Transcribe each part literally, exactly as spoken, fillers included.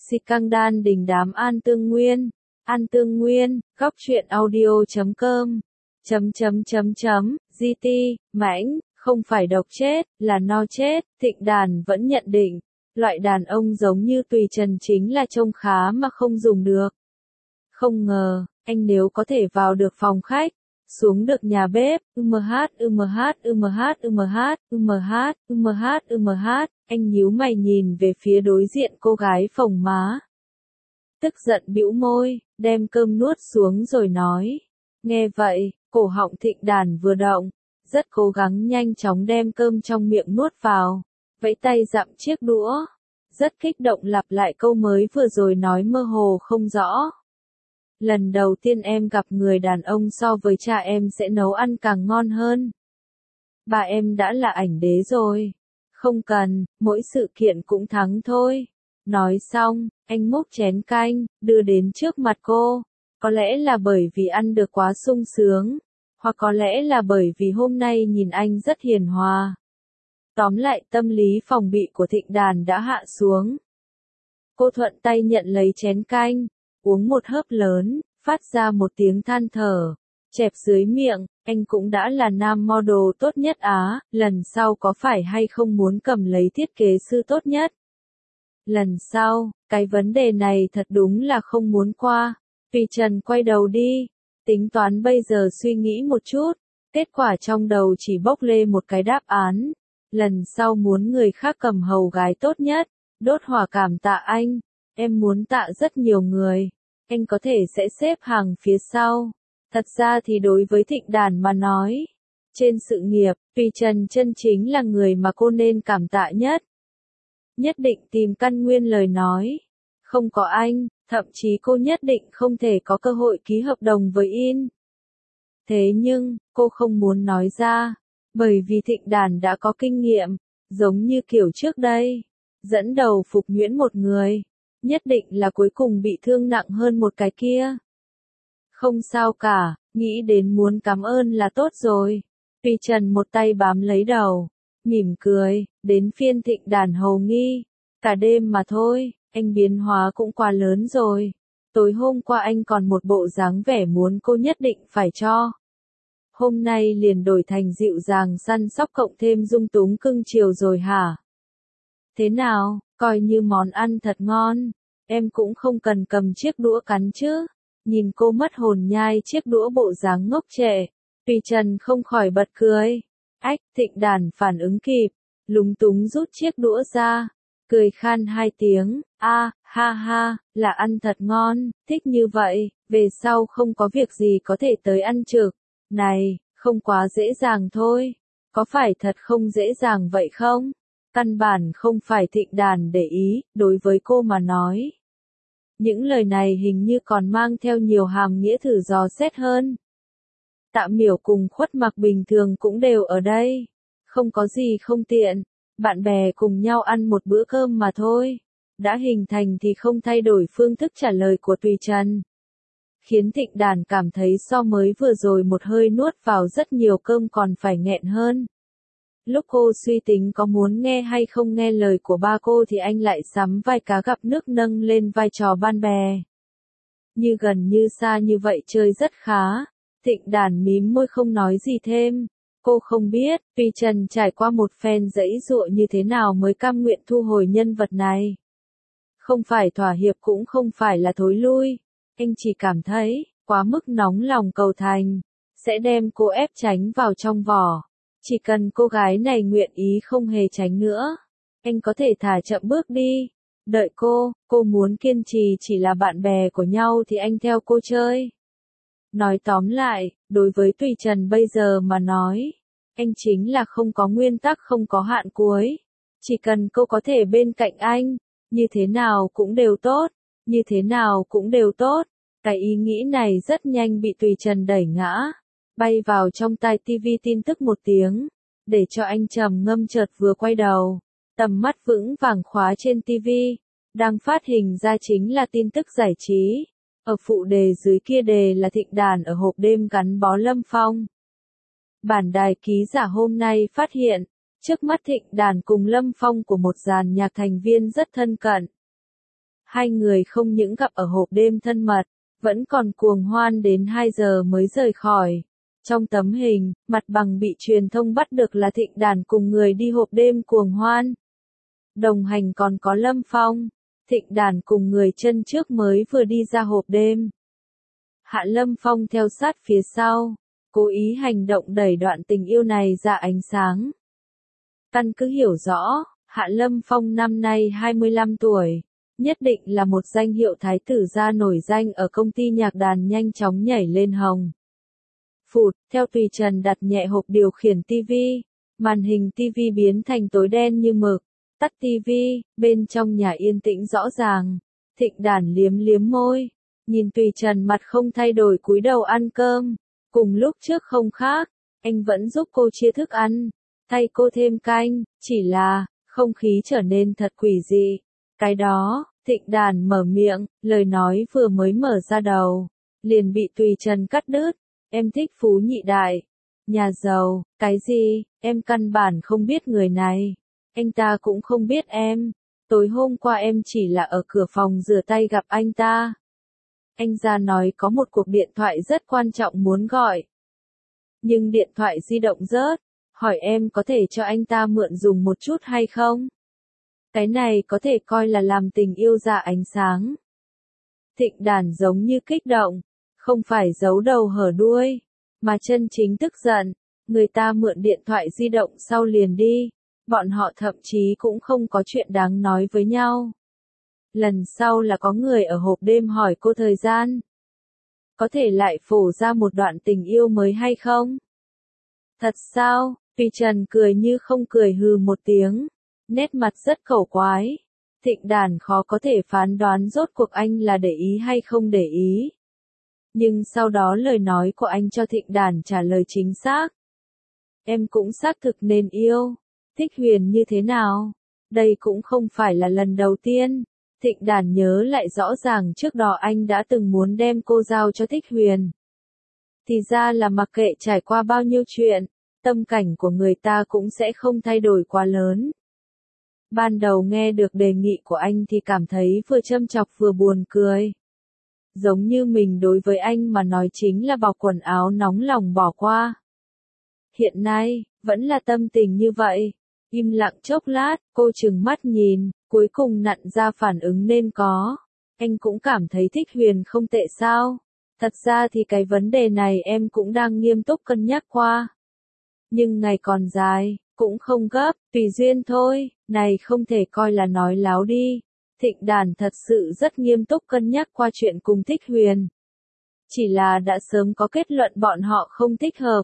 Si căng đan đình đám An Tương Nguyên. An Tương Nguyên, góc truyện audio chấm com. Chấm chấm chấm chấm, giê tê, mãnh, không phải độc chết, là no chết, Thịnh Đàn vẫn nhận định. Loại đàn ông giống như Tùy Trần chính là trông khá mà không dùng được. Không ngờ, anh nếu có thể vào được phòng khách, xuống được nhà bếp, ừm hát, ừm hát, ừm hát, ừm hát, ừm hát, ừm hát, ừm hát, anh nhíu mày nhìn về phía đối diện cô gái phồng má. Tức giận bĩu môi, đem cơm nuốt xuống rồi nói. Nghe vậy, cổ họng Thịnh Đàn vừa động, rất cố gắng nhanh chóng đem cơm trong miệng nuốt vào, vẫy tay dặm chiếc đũa, rất kích động lặp lại câu mới vừa rồi nói mơ hồ không rõ. Lần đầu tiên em gặp người đàn ông so với cha em sẽ nấu ăn càng ngon hơn. Bà em đã là ảnh đế rồi. Không cần, mỗi sự kiện cũng thắng thôi. Nói xong, anh múc chén canh, đưa đến trước mặt cô. Có lẽ là bởi vì ăn được quá sung sướng, hoặc có lẽ là bởi vì hôm nay nhìn anh rất hiền hòa. Tóm lại tâm lý phòng bị của Thịnh Đàn đã hạ xuống. Cô thuận tay nhận lấy chén canh, uống một hớp lớn, phát ra một tiếng than thở, chẹp dưới miệng, anh cũng đã là nam model tốt nhất Á, lần sau có phải hay không muốn cầm lấy thiết kế sư tốt nhất? Lần sau, cái vấn đề này thật đúng là không muốn qua. Tùy Trần quay đầu đi, tính toán bây giờ suy nghĩ một chút, kết quả trong đầu chỉ bốc lên một cái đáp án. Lần sau muốn người khác cầm hầu gái tốt nhất, đốt hỏa cảm tạ anh, em muốn tạ rất nhiều người, anh có thể sẽ xếp hàng phía sau. Thật ra thì đối với Thịnh Đàn mà nói, trên sự nghiệp, Tùy Trần chân chính là người mà cô nên cảm tạ nhất. Nhất định tìm căn nguyên lời nói. Không có anh, thậm chí cô nhất định không thể có cơ hội ký hợp đồng với In. Thế nhưng, cô không muốn nói ra, bởi vì Thịnh Đàn đã có kinh nghiệm, giống như kiểu trước đây, dẫn đầu phục nhuyễn một người, nhất định là cuối cùng bị thương nặng hơn một cái kia. Không sao cả, nghĩ đến muốn cảm ơn là tốt rồi. Tùy Trần một tay bám lấy đầu, mỉm cười, đến phiên Thịnh Đàn hầu nghi. Cả đêm mà thôi, anh biến hóa cũng quá lớn rồi. Tối hôm qua anh còn một bộ dáng vẻ muốn cô nhất định phải cho. Hôm nay liền đổi thành dịu dàng săn sóc cộng thêm dung túng cưng chiều rồi hả? Thế nào, coi như món ăn thật ngon, em cũng không cần cầm chiếc đũa cắn chứ. Nhìn cô mất hồn nhai chiếc đũa bộ dáng ngốc trẻ, Tùy Trần không khỏi bật cười. Ách, Thịnh Đàn phản ứng kịp, lúng túng rút chiếc đũa ra, cười khan hai tiếng, a, ha ha, là ăn thật ngon, thích như vậy, về sau không có việc gì có thể tới ăn trực. Này, không quá dễ dàng thôi, có phải thật không dễ dàng vậy không? Căn bản không phải Thịnh Đàn để ý, đối với cô mà nói. Những lời này hình như còn mang theo nhiều hàm nghĩa thử dò xét hơn. Tạ Miểu cùng Khuất Mặc bình thường cũng đều ở đây. Không có gì không tiện, bạn bè cùng nhau ăn một bữa cơm mà thôi. Đã hình thành thì không thay đổi phương thức trả lời của Tùy Trần. Khiến Thịnh Đàn cảm thấy so mới vừa rồi một hơi nuốt vào rất nhiều cơm còn phải nghẹn hơn. Lúc cô suy tính có muốn nghe hay không nghe lời của ba cô thì anh lại sắm vai cá gặp nước nâng lên vai trò ban bè. Như gần như xa như vậy chơi rất khá. Thịnh Đàn mím môi không nói gì thêm. Cô không biết, Tùy Trần trải qua một phen giãy giụa như thế nào mới cam nguyện thu hồi nhân vật này. Không phải thỏa hiệp cũng không phải là thối lui. Anh chỉ cảm thấy, quá mức nóng lòng cầu thành, sẽ đem cô ép tránh vào trong vỏ. Chỉ cần cô gái này nguyện ý không hề tránh nữa, anh có thể thả chậm bước đi. Đợi cô, cô muốn kiên trì chỉ là bạn bè của nhau thì anh theo cô chơi. Nói tóm lại, đối với Tùy Trần bây giờ mà nói, anh chính là không có nguyên tắc không có hạn cuối. Chỉ cần cô có thể bên cạnh anh, như thế nào cũng đều tốt, như thế nào cũng đều tốt. Cái ý nghĩ này rất nhanh bị Tùy Trần đẩy ngã, bay vào trong tai tivi tin tức một tiếng, để cho anh trầm ngâm chợt vừa quay đầu, tầm mắt vững vàng khóa trên tivi, đang phát hình ra chính là tin tức giải trí. Ở phụ đề dưới kia đề là Thịnh Đàn ở hộp đêm gắn bó Lâm Phong. Bản đài ký giả hôm nay phát hiện, trước mắt Thịnh Đàn cùng Lâm Phong của một dàn nhạc thành viên rất thân cận. Hai người không những gặp ở hộp đêm thân mật, vẫn còn cuồng hoan đến hai giờ mới rời khỏi. Trong tấm hình, mặt bằng bị truyền thông bắt được là Thịnh Đản cùng người đi hộp đêm cuồng hoan. Đồng hành còn có Lâm Phong. Thịnh Đản cùng người chân trước mới vừa đi ra hộp đêm. Hạ Lâm Phong theo sát phía sau, cố ý hành động đẩy đoạn tình yêu này ra ánh sáng. Căn cứ hiểu rõ, Hạ Lâm Phong năm nay hai mươi lăm tuổi, nhất định là một danh hiệu thái tử gia nổi danh ở công ty nhạc đàn nhanh chóng nhảy lên hồng. Phụt, theo Tùy Trần đặt nhẹ hộp điều khiển tivi, màn hình tivi biến thành tối đen như mực, tắt tivi, bên trong nhà yên tĩnh rõ ràng. Thịnh Đản liếm liếm môi, nhìn Tùy Trần mặt không thay đổi cúi đầu ăn cơm, cùng lúc trước không khác, anh vẫn giúp cô chia thức ăn, thay cô thêm canh, chỉ là, không khí trở nên thật quỷ dị. Cái đó, Thịnh Đản mở miệng, lời nói vừa mới mở ra đầu, liền bị Tùy Trần cắt đứt. Em thích Phú Nhị Đại. Nhà giàu, cái gì, em căn bản không biết người này. Anh ta cũng không biết em. Tối hôm qua em chỉ là ở cửa phòng rửa tay gặp anh ta. Anh ra nói có một cuộc điện thoại rất quan trọng muốn gọi. Nhưng điện thoại di động rớt, hỏi em có thể cho anh ta mượn dùng một chút hay không? Cái này có thể coi là làm tình yêu ra ánh sáng. Thịnh Đản giống như kích động, không phải giấu đầu hở đuôi, mà chân chính tức giận. Người ta mượn điện thoại di động sau liền đi, bọn họ thậm chí cũng không có chuyện đáng nói với nhau. Lần sau là có người ở hộp đêm hỏi cô thời gian. Có thể lại phổ ra một đoạn tình yêu mới hay không? Thật sao? Tùy Trần cười như không cười hừ một tiếng, nét mặt rất khẩu quái. Thịnh Đản khó có thể phán đoán rốt cuộc anh là để ý hay không để ý. Nhưng sau đó lời nói của anh cho Thịnh Đản trả lời chính xác. Em cũng xác thực nên yêu. Thích Huyền như thế nào? Đây cũng không phải là lần đầu tiên. Thịnh Đản nhớ lại rõ ràng trước đó anh đã từng muốn đem cô giao cho Thích Huyền. Thì ra là mặc kệ trải qua bao nhiêu chuyện, tâm cảnh của người ta cũng sẽ không thay đổi quá lớn. Ban đầu nghe được đề nghị của anh thì cảm thấy vừa châm chọc vừa buồn cười. Giống như mình đối với anh mà nói chính là bọc quần áo nóng lòng bỏ qua. Hiện nay, vẫn là tâm tình như vậy. Im lặng chốc lát, cô trừng mắt nhìn, cuối cùng nặn ra phản ứng nên có. Anh cũng cảm thấy Thích Huyền không tệ sao? Thật ra thì cái vấn đề này em cũng đang nghiêm túc cân nhắc qua. Nhưng ngày còn dài, cũng không gấp, tùy duyên thôi, này không thể coi là nói láo đi. Thịnh Đản thật sự rất nghiêm túc cân nhắc qua chuyện cùng Thích Huyền. Chỉ là đã sớm có kết luận bọn họ không thích hợp.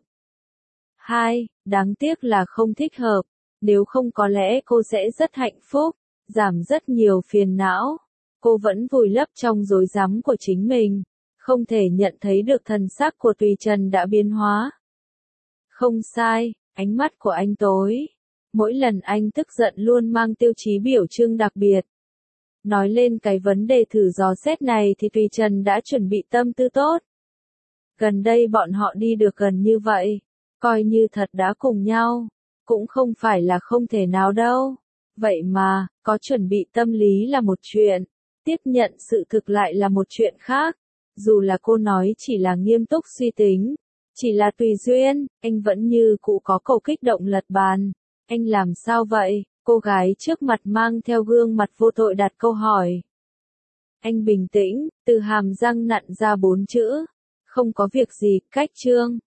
Hai, đáng tiếc là không thích hợp, nếu không có lẽ cô sẽ rất hạnh phúc, giảm rất nhiều phiền não. Cô vẫn vùi lấp trong rối rắm của chính mình, không thể nhận thấy được thần sắc của Tùy Trần đã biến hóa. Không sai, ánh mắt của anh tối. Mỗi lần anh tức giận luôn mang tiêu chí biểu trưng đặc biệt. Nói lên cái vấn đề thử dò xét này thì Tùy Trần đã chuẩn bị tâm tư tốt. Gần đây bọn họ đi được gần như vậy, coi như thật đã cùng nhau, cũng không phải là không thể nào đâu. Vậy mà, có chuẩn bị tâm lý là một chuyện, tiếp nhận sự thực lại là một chuyện khác. Dù là cô nói chỉ là nghiêm túc suy tính, chỉ là tùy duyên, anh vẫn như cũ có cầu kích động lật bàn. Anh làm sao vậy? Cô gái trước mặt mang theo gương mặt vô tội đặt câu hỏi. Anh bình tĩnh, từ hàm răng nặn ra bốn chữ. Không có việc gì, cách chương.